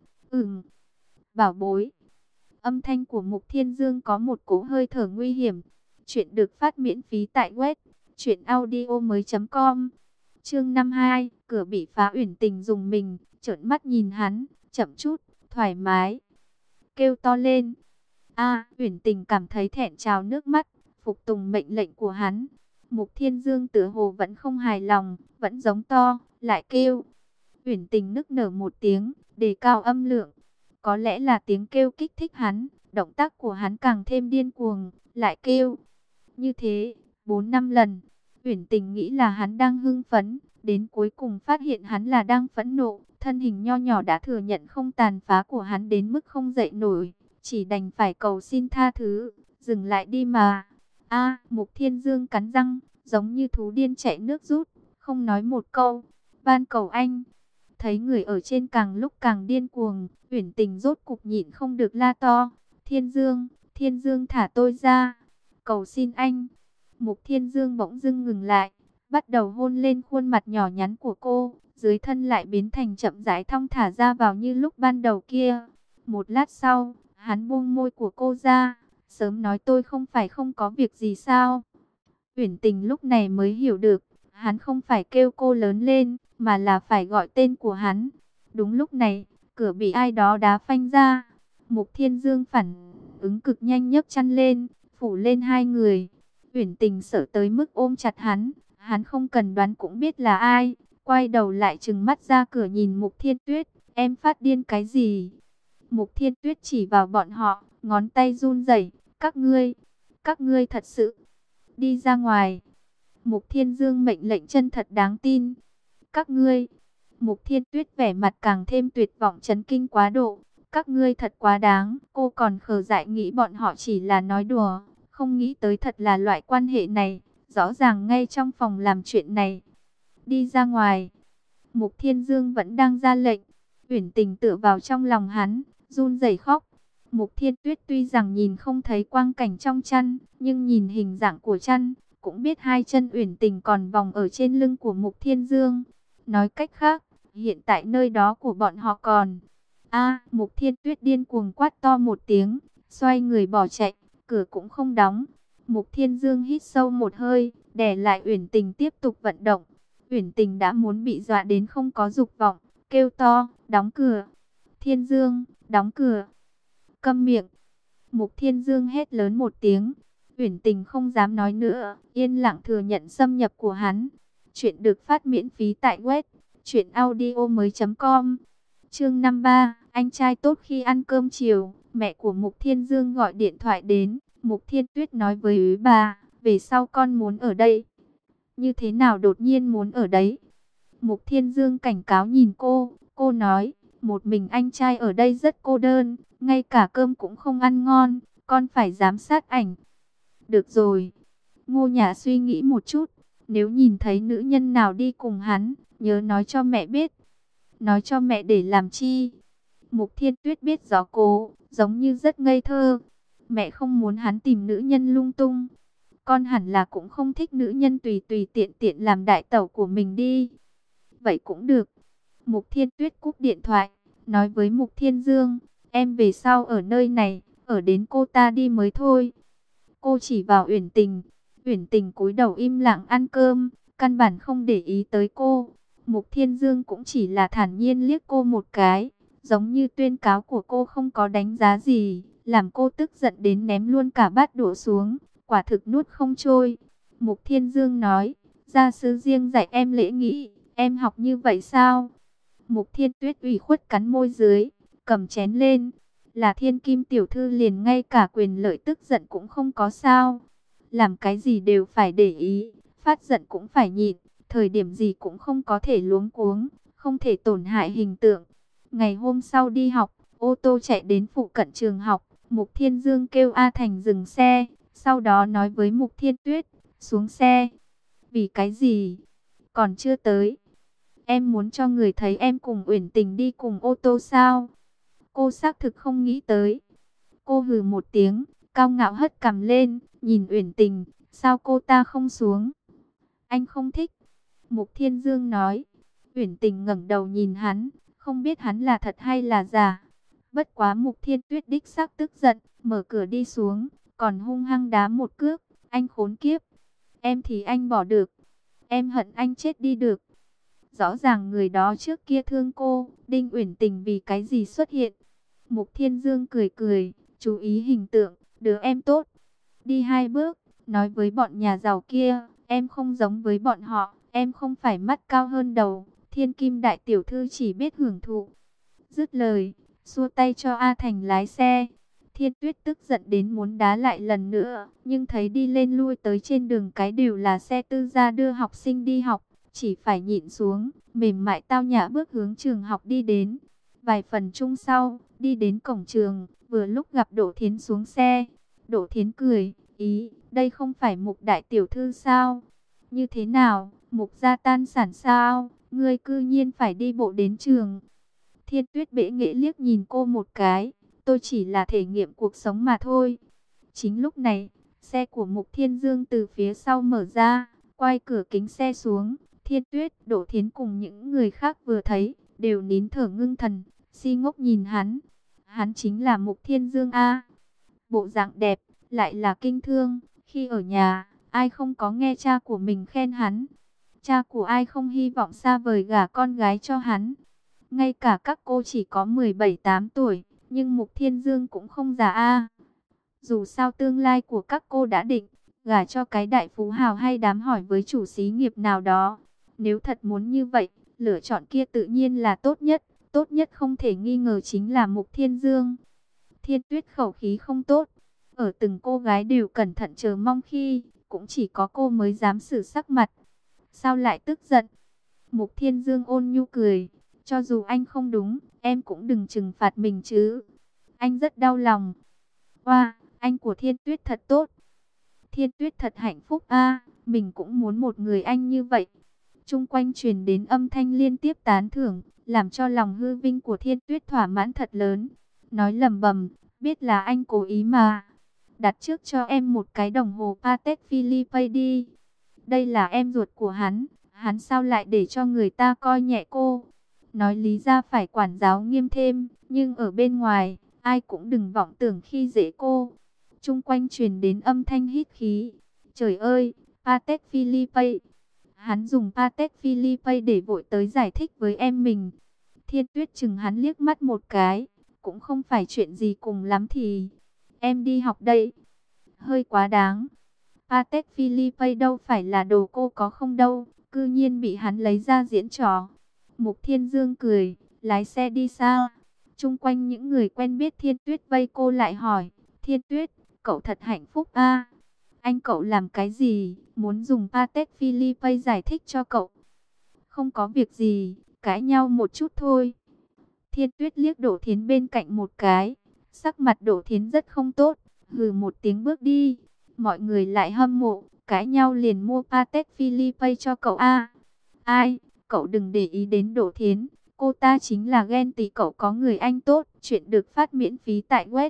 Bảo bối. Âm thanh của Mục Thiên Dương có một cỗ hơi thở nguy hiểm. Chuyện được phát miễn phí tại web truyệnaudiomoi.com. Chương 52, cửa bị phá. Uyển Tình dùng mình, trợn mắt nhìn hắn, chậm chút, thoải mái. Kêu to lên. Uyển Tình cảm thấy thẹn trào nước mắt, phục tùng mệnh lệnh của hắn. Mục Thiên Dương tựa hồ vẫn không hài lòng, vẫn giống to, lại kêu. Uyển Tình nức nở một tiếng, đề cao âm lượng. Có lẽ là tiếng kêu kích thích hắn, động tác của hắn càng thêm điên cuồng, lại kêu. Như thế, 4-5 lần, Uyển Tình nghĩ là hắn đang hưng phấn, đến cuối cùng phát hiện hắn là đang phẫn nộ. Thân hình nho nhỏ đã thừa nhận không tàn phá của hắn đến mức không dậy nổi, chỉ đành phải cầu xin tha thứ, dừng lại đi mà. Mục Thiên Dương cắn răng, giống như thú điên chạy nước rút, không nói một câu, van cầu anh. Thấy người ở trên càng lúc càng điên cuồng, Uyển Tình rốt cục nhịn không được la to, Thiên Dương thả tôi ra, cầu xin anh. Mục Thiên Dương bỗng dưng ngừng lại, bắt đầu hôn lên khuôn mặt nhỏ nhắn của cô, dưới thân lại biến thành chậm rãi thong thả ra vào như lúc ban đầu kia. Một lát sau, hắn buông môi của cô ra, sớm nói tôi không phải không có việc gì sao. Uyển Tình lúc này mới hiểu được, hắn không phải kêu cô lớn lên, mà là phải gọi tên của hắn. Đúng lúc này, cửa bị ai đó đá phanh ra. Mục Thiên Dương phản ứng cực nhanh nhấc chăn lên, phủ lên hai người. Uyển Tình sợ tới mức ôm chặt hắn không cần đoán cũng biết là ai. Quay đầu lại trừng mắt ra cửa nhìn Mục Thiên Tuyết, em phát điên cái gì? Mục Thiên Tuyết chỉ vào bọn họ, ngón tay run rẩy, các ngươi thật sự đi ra ngoài. Mục Thiên Dương mệnh lệnh chân thật đáng tin. Các ngươi, Mục Thiên Tuyết vẻ mặt càng thêm tuyệt vọng chấn kinh quá độ. Các ngươi thật quá đáng, cô còn khờ dại nghĩ bọn họ chỉ là nói đùa, không nghĩ tới thật là loại quan hệ này, rõ ràng ngay trong phòng làm chuyện này. Đi ra ngoài. Mục Thiên Dương vẫn đang ra lệnh. Uyển Tình tựa vào trong lòng hắn, run rẩy khóc. Mục Thiên Tuyết tuy rằng nhìn không thấy quang cảnh trong chăn, nhưng nhìn hình dạng của chăn, cũng biết hai chân Uyển Tình còn vòng ở trên lưng của Mục Thiên Dương. Nói cách khác, hiện tại nơi đó của bọn họ còn. Mục Thiên Tuyết điên cuồng quát to một tiếng, xoay người bỏ chạy, cửa cũng không đóng. Mục Thiên Dương hít sâu một hơi, đè lại Uyển Tình tiếp tục vận động. Uyển Tình đã muốn bị dọa đến không có dục vọng, kêu to, đóng cửa. Thiên Dương, đóng cửa. Câm miệng. Mục Thiên Dương hét lớn một tiếng. Uyển Tình không dám nói nữa, yên lặng thừa nhận xâm nhập của hắn. Chuyện được phát miễn phí tại web truyệnaudiomoi.com. Chương 53, anh trai tốt khi ăn cơm chiều. Mẹ của Mục Thiên Dương gọi điện thoại đến. Mục Thiên Tuyết nói với úy bà, về sau con muốn ở đây. Như thế nào đột nhiên muốn ở đấy? Mục Thiên Dương cảnh cáo nhìn cô nói, một mình anh trai ở đây rất cô đơn, ngay cả cơm cũng không ăn ngon, con phải giám sát ảnh. Được rồi, Ngô Nhã suy nghĩ một chút, nếu nhìn thấy nữ nhân nào đi cùng hắn, nhớ nói cho mẹ biết. Nói cho mẹ để làm chi? Mục Thiên Tuyết biết rõ cô, giống như rất ngây thơ. Mẹ không muốn hắn tìm nữ nhân lung tung. Con hẳn là cũng không thích nữ nhân tùy tùy tiện tiện làm đại tẩu của mình đi. Vậy cũng được. Mục Thiên Tuyết cúp điện thoại, nói với Mục Thiên Dương, em về sau ở nơi này, ở đến cô ta đi mới thôi. Cô chỉ vào Uyển Tình. Uyển Tình cúi đầu im lặng ăn cơm, căn bản không để ý tới cô. Mục Thiên Dương cũng chỉ là thản nhiên liếc cô một cái, giống như tuyên cáo của cô không có đánh giá gì, làm cô tức giận đến ném luôn cả bát đũa xuống, quả thực nuốt không trôi. Mục Thiên Dương nói, gia sư riêng dạy em lễ nghĩa, em học như vậy sao? Mục Thiên Tuyết ủy khuất cắn môi dưới, cầm chén lên, là Thiên Kim tiểu thư liền ngay cả quyền lợi tức giận cũng không có sao? Làm cái gì đều phải để ý, phát giận cũng phải nhịn, thời điểm gì cũng không có thể luống cuống, không thể tổn hại hình tượng. Ngày hôm sau đi học, ô tô chạy đến phụ cận trường học, Mục Thiên Dương kêu A Thành dừng xe, sau đó nói với Mục Thiên Tuyết, xuống xe. Vì cái gì? Còn chưa tới. Em muốn cho người thấy em cùng Uyển Tình đi cùng ô tô sao? Cô xác thực không nghĩ tới. Cô hừ một tiếng, cao ngạo hất cằm lên, nhìn Uyển Tình, sao cô ta không xuống? Anh không thích. Mục Thiên Dương nói. Uyển Tình ngẩng đầu nhìn hắn, không biết hắn là thật hay là giả. Bất quá Mục Thiên Tuyết đích xác tức giận, mở cửa đi xuống, còn hung hăng đá một cước. Anh khốn kiếp. Em thì anh bỏ được. Em hận anh chết đi được. Rõ ràng người đó trước kia thương cô, Đinh Uyển Tình vì cái gì xuất hiện. Mục Thiên Dương cười cười, chú ý hình tượng, đứa em tốt. Đi hai bước, nói với bọn nhà giàu kia, em không giống với bọn họ, em không phải mắt cao hơn đầu, thiên kim đại tiểu thư chỉ biết hưởng thụ. Dứt lời, xua tay cho A Thành lái xe. Thiên Tuyết tức giận đến muốn đá lại lần nữa, nhưng thấy đi lên lui tới trên đường cái đều là xe tư gia đưa học sinh đi học, chỉ phải nhịn xuống, mềm mại tao nhã bước hướng trường học đi đến. Vài phần chung sau, đi đến cổng trường, vừa lúc gặp Đỗ Thiến xuống xe. Đỗ Thiến cười, ý, đây không phải Mục đại tiểu thư sao? Như thế nào, Mục gia tan sản sao? Ngươi cư nhiên phải đi bộ đến trường. Thiên Tuyết bẽ nghệ liếc nhìn cô một cái, tôi chỉ là thể nghiệm cuộc sống mà thôi. Chính lúc này, xe của Mục Thiên Dương từ phía sau mở ra, quay cửa kính xe xuống. Thiên Tuyết, Đỗ Thiến cùng những người khác vừa thấy, đều nín thở ngưng thần, si ngốc nhìn hắn. Hắn chính là Mục Thiên Dương A. Bộ dạng đẹp, lại là kinh thương. Khi ở nhà, ai không có nghe cha của mình khen hắn. Cha của ai không hy vọng xa vời gả con gái cho hắn. Ngay cả các cô chỉ có 17-8 tuổi, nhưng Mục Thiên Dương cũng không già a. Dù sao tương lai của các cô đã định, gả cho cái đại phú hào hay đám hỏi với chủ xí nghiệp nào đó. Nếu thật muốn như vậy, lựa chọn kia tự nhiên là tốt nhất không thể nghi ngờ chính là Mục Thiên Dương. Thiên Tuyết khẩu khí không tốt, ở từng cô gái đều cẩn thận chờ mong khi, cũng chỉ có cô mới dám xử sắc mặt. Sao lại tức giận? Mục Thiên Dương ôn nhu cười. Cho dù anh không đúng, em cũng đừng trừng phạt mình chứ. Anh rất đau lòng. Wow, anh của Thiên Tuyết thật tốt. Thiên Tuyết thật hạnh phúc a, mình cũng muốn một người anh như vậy. Trung quanh truyền đến âm thanh liên tiếp tán thưởng, làm cho lòng hư vinh của Thiên Tuyết thỏa mãn thật lớn. Nói lẩm bẩm, biết là anh cố ý mà. Đặt trước cho em một cái đồng hồ Patek Philippe đi. Đây là em ruột của hắn sao lại để cho người ta coi nhẹ cô? Nói lý ra phải quản giáo nghiêm thêm, nhưng ở bên ngoài, ai cũng đừng vọng tưởng khi dễ cô. Trung quanh truyền đến âm thanh hít khí. Trời ơi, Patek Philippe. Hắn dùng Patek Philippe để vội tới giải thích với em mình. Thiên Tuyết chừng hắn liếc mắt một cái, cũng không phải chuyện gì cùng lắm thì em đi học đây. Hơi quá đáng. Patek Philippe đâu phải là đồ cô có không đâu, cư nhiên bị hắn lấy ra diễn trò. Mục Thiên Dương cười, lái xe đi xa. Chung quanh những người quen biết Thiên Tuyết vây cô lại hỏi, Thiên Tuyết, cậu thật hạnh phúc a. Anh cậu làm cái gì, muốn dùng Patek Philippe giải thích cho cậu? Không có việc gì, cãi nhau một chút thôi. Thiên Tuyết liếc Đỗ Thiến bên cạnh một cái, sắc mặt Đỗ Thiến rất không tốt, hừ một tiếng bước đi. Mọi người lại hâm mộ, cãi nhau liền mua Patek Philippe cho cậu a. Ai? Cậu đừng để ý đến Đỗ Thiến, cô ta chính là ghen tị cậu có người anh tốt. Chuyện được phát miễn phí tại web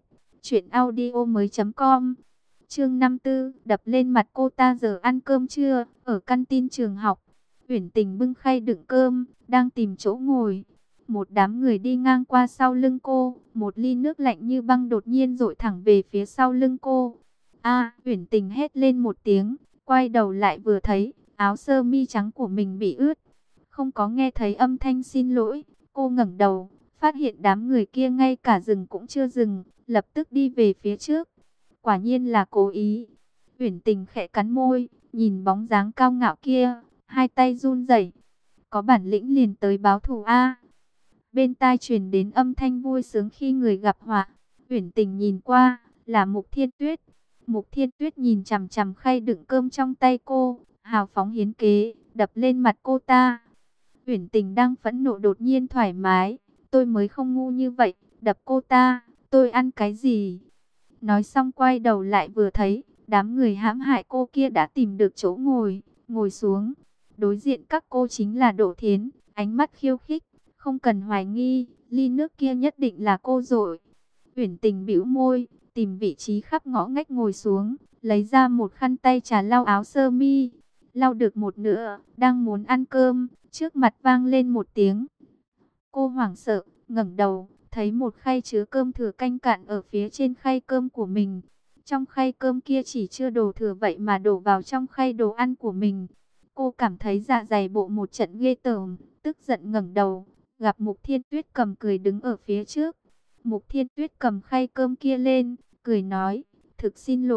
truyệnaudiomoi.com. Chương 54, đập lên mặt cô ta. Giờ ăn cơm trưa ở căn tin trường học. Uyển Tình bưng khay đựng cơm, đang tìm chỗ ngồi. Một đám người đi ngang qua sau lưng cô, một ly nước lạnh như băng đột nhiên dội thẳng về phía sau lưng cô. A, Uyển Tình hét lên một tiếng, quay đầu lại vừa thấy áo sơ mi trắng của mình bị ướt. Không có nghe thấy âm thanh xin lỗi, cô ngẩng đầu, phát hiện đám người kia ngay cả dừng cũng chưa dừng, lập tức đi về phía trước. Quả nhiên là cố ý. Uyển Tình khẽ cắn môi, nhìn bóng dáng cao ngạo kia, hai tay run rẩy. Có bản lĩnh liền tới báo thù a. Bên tai truyền đến âm thanh vui sướng khi người gặp họa. Uyển Tình nhìn qua, là Mục Thiên Tuyết. Mục Thiên Tuyết nhìn chằm chằm khay đựng cơm trong tay cô, hào phóng hiến kế, đập lên mặt cô ta. Uyển Tình đang phẫn nộ đột nhiên thoải mái, tôi mới không ngu như vậy, đập cô ta, tôi ăn cái gì? Nói xong quay đầu lại vừa thấy, đám người hãm hại cô kia đã tìm được chỗ ngồi, ngồi xuống. Đối diện các cô chính là Đỗ Thiến, ánh mắt khiêu khích, không cần hoài nghi, ly nước kia nhất định là cô rồi. Uyển Tình bĩu môi, tìm vị trí khắp ngõ ngách ngồi xuống, lấy ra một khăn tay trà lau áo sơ mi. Lau được một nửa, đang muốn ăn cơm, trước mặt vang lên một tiếng. Cô hoảng sợ, ngẩng đầu, thấy một khay chứa cơm thừa canh cạn ở phía trên khay cơm của mình. Trong khay cơm kia chỉ chưa đồ thừa vậy mà đổ vào trong khay đồ ăn của mình. Cô cảm thấy dạ dày bộ một trận ghê tởm, tức giận ngẩng đầu, gặp Mục Thiên Tuyết cầm cười đứng ở phía trước. Mục Thiên Tuyết cầm khay cơm kia lên, cười nói, thực xin lỗi,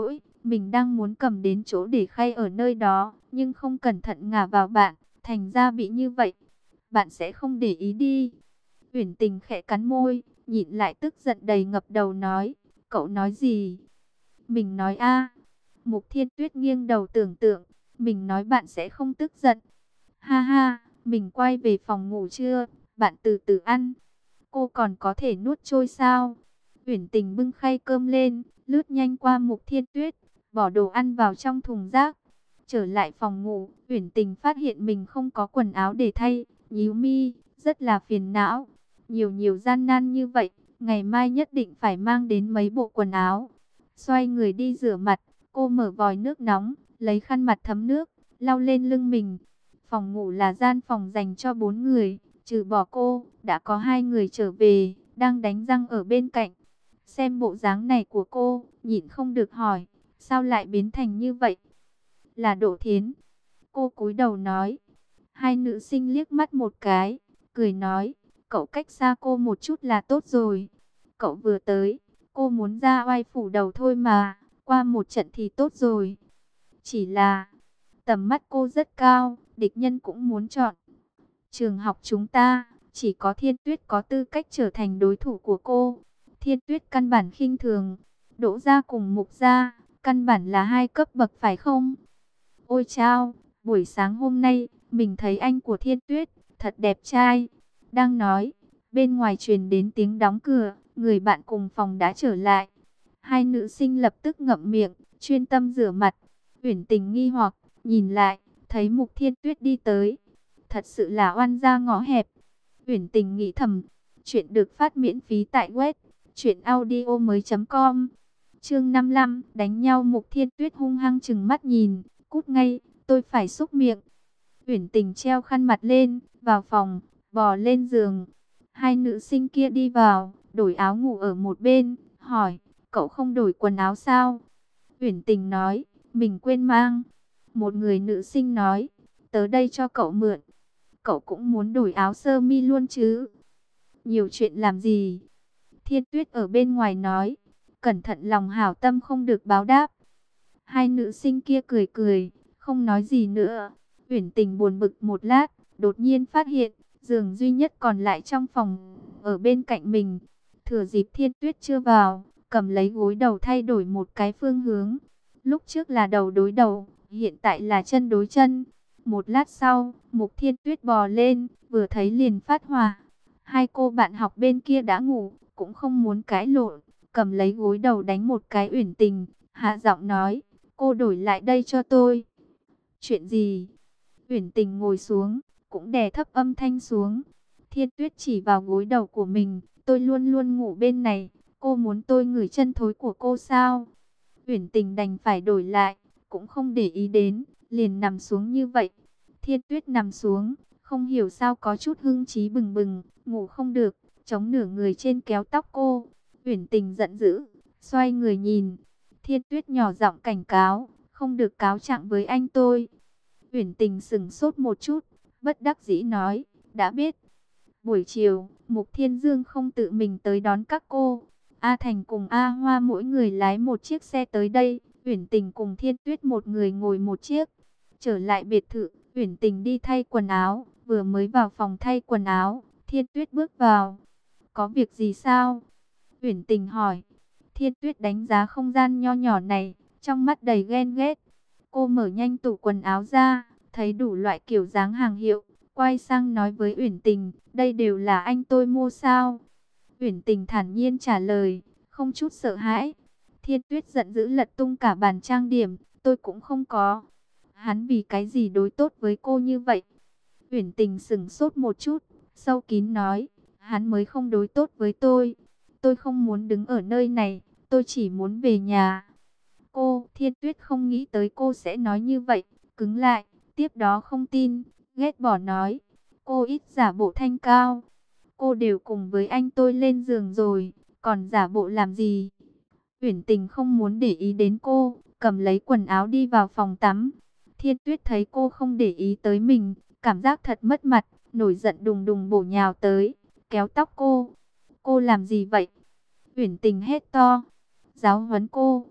Mình đang muốn cầm đến chỗ để khay ở nơi đó, nhưng không cẩn thận ngả vào bạn, thành ra bị như vậy. Bạn sẽ không để ý đi. Uyển Tình khẽ cắn môi, nhịn lại tức giận đầy ngập đầu nói, cậu nói gì? Mình nói a. Mục Thiên Tuyết nghiêng đầu tưởng tượng, mình nói bạn sẽ không tức giận. Ha ha, mình quay về phòng ngủ chưa? Bạn từ từ ăn. Cô còn có thể nuốt trôi sao? Uyển Tình bưng khay cơm lên, lướt nhanh qua Mục Thiên Tuyết, bỏ đồ ăn vào trong thùng rác. Trở lại phòng ngủ, Uyển Tình phát hiện mình không có quần áo để thay, nhíu mi, rất là phiền não. Nhiều gian nan như vậy, ngày mai nhất định phải mang đến mấy bộ quần áo. Xoay người đi rửa mặt, cô mở vòi nước nóng, lấy khăn mặt thấm nước, lau lên lưng mình. Phòng ngủ là gian phòng dành cho 4 người, trừ bỏ cô, đã có 2 người trở về, đang đánh răng ở bên cạnh. Xem bộ dáng này của cô, nhịn không được hỏi, sao lại biến thành như vậy? Là Đỗ Thiến. Cô cúi đầu nói. Hai nữ sinh liếc mắt một cái, cười nói, cậu cách xa cô một chút là tốt rồi. Cậu vừa tới, cô muốn ra oai phủ đầu thôi mà, qua một trận thì tốt rồi. Chỉ là, tầm mắt cô rất cao, địch nhân cũng muốn chọn. Trường học chúng ta, chỉ có Thiên Tuyết có tư cách trở thành đối thủ của cô. Thiên Tuyết căn bản khinh thường, Đỗ gia cùng Mục gia, căn bản là hai cấp bậc phải không? Ôi chao, buổi sáng hôm nay, mình thấy anh của Thiên Tuyết, thật đẹp trai. Đang nói, bên ngoài truyền đến tiếng đóng cửa, người bạn cùng phòng đã trở lại. Hai nữ sinh lập tức ngậm miệng, chuyên tâm rửa mặt. Uyển Tình nghi hoặc, nhìn lại, thấy Mục Thiên Tuyết đi tới. Thật sự là oan gia ngõ hẹp. Uyển Tình nghĩ thầm, chuyện được phát miễn phí tại web truyệnaudiomoi.com. Chương 55, đánh nhau. Mục Thiên Tuyết hung hăng trừng mắt nhìn, cút ngay, tôi phải xúc miệng. Uyển Tình treo khăn mặt lên, vào phòng, bò lên giường. Hai nữ sinh kia đi vào, đổi áo ngủ ở một bên, hỏi, cậu không đổi quần áo sao? Uyển Tình nói, mình quên mang. Một người nữ sinh nói, tớ đây cho cậu mượn. Cậu cũng muốn đổi áo sơ mi luôn chứ? Nhiều chuyện làm gì? Thiên Tuyết ở bên ngoài nói, cẩn thận lòng hảo tâm không được báo đáp. Hai nữ sinh kia cười cười, không nói gì nữa. Uyển Tình buồn bực một lát, đột nhiên phát hiện, giường duy nhất còn lại trong phòng, ở bên cạnh mình. Thừa dịp Thiên Tuyết chưa vào, cầm lấy gối đầu thay đổi một cái phương hướng. Lúc trước là đầu đối đầu, hiện tại là chân đối chân. Một lát sau, Mục Thiên Tuyết bò lên, vừa thấy liền phát hỏa. Hai cô bạn học bên kia đã ngủ, cũng không muốn cãi lộn, cầm lấy gối đầu đánh một cái. Uyển Tình hạ giọng nói, cô đổi lại đây cho tôi. Chuyện gì? Uyển Tình ngồi xuống, cũng đè thấp âm thanh xuống. Thiên Tuyết chỉ vào gối đầu của mình, tôi luôn luôn ngủ bên này, cô muốn tôi ngửi chân thối của cô sao? Uyển Tình đành phải đổi lại, cũng không để ý đến, liền nằm xuống như vậy. Thiên Tuyết nằm xuống, không hiểu sao có chút hưng trí bừng bừng, ngủ không được, chống nửa người trên kéo tóc cô. Uyển Tình giận dữ, xoay người nhìn. Thiên Tuyết nhỏ giọng cảnh cáo, không được cáo trạng với anh tôi. Uyển Tình sững sốt một chút, bất đắc dĩ nói, đã biết. Buổi chiều, Mục Thiên Dương không tự mình tới đón các cô. A Thành cùng A Hoa mỗi người lái một chiếc xe tới đây. Uyển Tình cùng Thiên Tuyết một người ngồi một chiếc. Trở lại biệt thự, Uyển Tình đi thay quần áo. Vừa mới vào phòng thay quần áo, Thiên Tuyết bước vào. Có việc gì sao? Uyển Tình hỏi. Thiên Tuyết đánh giá không gian nho nhỏ này, trong mắt đầy ghen ghét. Cô mở nhanh tủ quần áo ra, thấy đủ loại kiểu dáng hàng hiệu. Quay sang nói với Uyển Tình, đây đều là anh tôi mua sao? Uyển Tình thản nhiên trả lời, không chút sợ hãi. Thiên Tuyết giận dữ lật tung cả bàn trang điểm, tôi cũng không có. Hắn vì cái gì đối tốt với cô như vậy? Uyển Tình sững sốt một chút, sâu kín nói, hắn mới không đối tốt với tôi. Tôi không muốn đứng ở nơi này, tôi chỉ muốn về nhà. Cô, Thiên Tuyết không nghĩ tới cô sẽ nói như vậy, cứng lại, tiếp đó không tin, ghét bỏ nói, cô ít giả bộ thanh cao. Cô đều cùng với anh tôi lên giường rồi, còn giả bộ làm gì? Uyển Tình không muốn để ý đến cô, cầm lấy quần áo đi vào phòng tắm. Thiên Tuyết thấy cô không để ý tới mình, cảm giác thật mất mặt, nổi giận đùng đùng bổ nhào tới, kéo tóc cô. Cô làm gì vậy? Uyển Tình hét to, giáo huấn cô.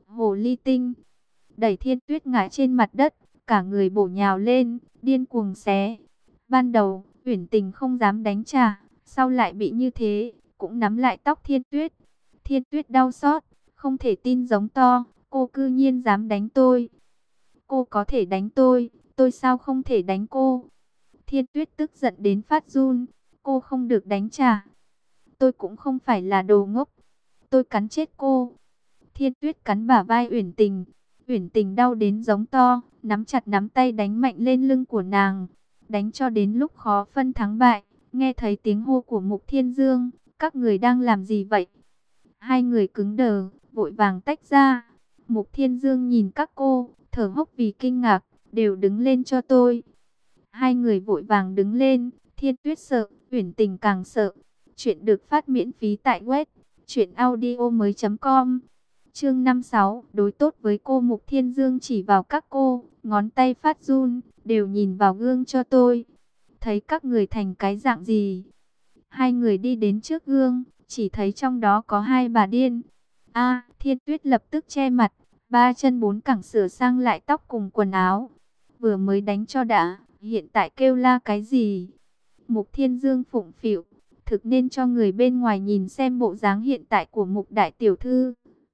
Hồ ly tinh đẩy Thiên Tuyết ngã trên mặt đất, cả người bổ nhào lên, điên cuồng xé. Ban đầu, Uyển Tình không dám đánh trả, sau lại bị như thế, cũng nắm lại tóc Thiên Tuyết. Thiên Tuyết đau xót, không thể tin giống to, cô cư nhiên dám đánh tôi. Cô có thể đánh tôi sao không thể đánh cô? Thiên Tuyết tức giận đến phát run, cô không được đánh trả. Tôi cũng không phải là đồ ngốc, tôi cắn chết cô. Thiên Tuyết cắn bả vai Uyển Tình. Uyển Tình đau đến giống to, nắm chặt nắm tay đánh mạnh lên lưng của nàng, đánh cho đến lúc khó phân thắng bại. Nghe thấy tiếng hô của Mục Thiên Dương, các người đang làm gì vậy? Hai người cứng đờ, vội vàng tách ra. Mục Thiên Dương nhìn các cô, thở hốc vì kinh ngạc, đều đứng lên cho tôi. Hai người vội vàng đứng lên, Thiên Tuyết sợ, Uyển Tình càng sợ. Chuyện được phát miễn phí tại web truyệnaudiomoi.com. Chương 56, đối tốt với cô. Mục Thiên Dương chỉ vào các cô, ngón tay phát run, đều nhìn vào gương cho tôi. Thấy các người thành cái dạng gì? Hai người đi đến trước gương, chỉ thấy trong đó có hai bà điên. Thiên Tuyết lập tức che mặt, ba chân bốn cẳng sửa sang lại tóc cùng quần áo. Vừa mới đánh cho đã, hiện tại kêu la cái gì? Mục Thiên Dương phụng phịu, thực nên cho người bên ngoài nhìn xem bộ dáng hiện tại của Mục đại tiểu thư.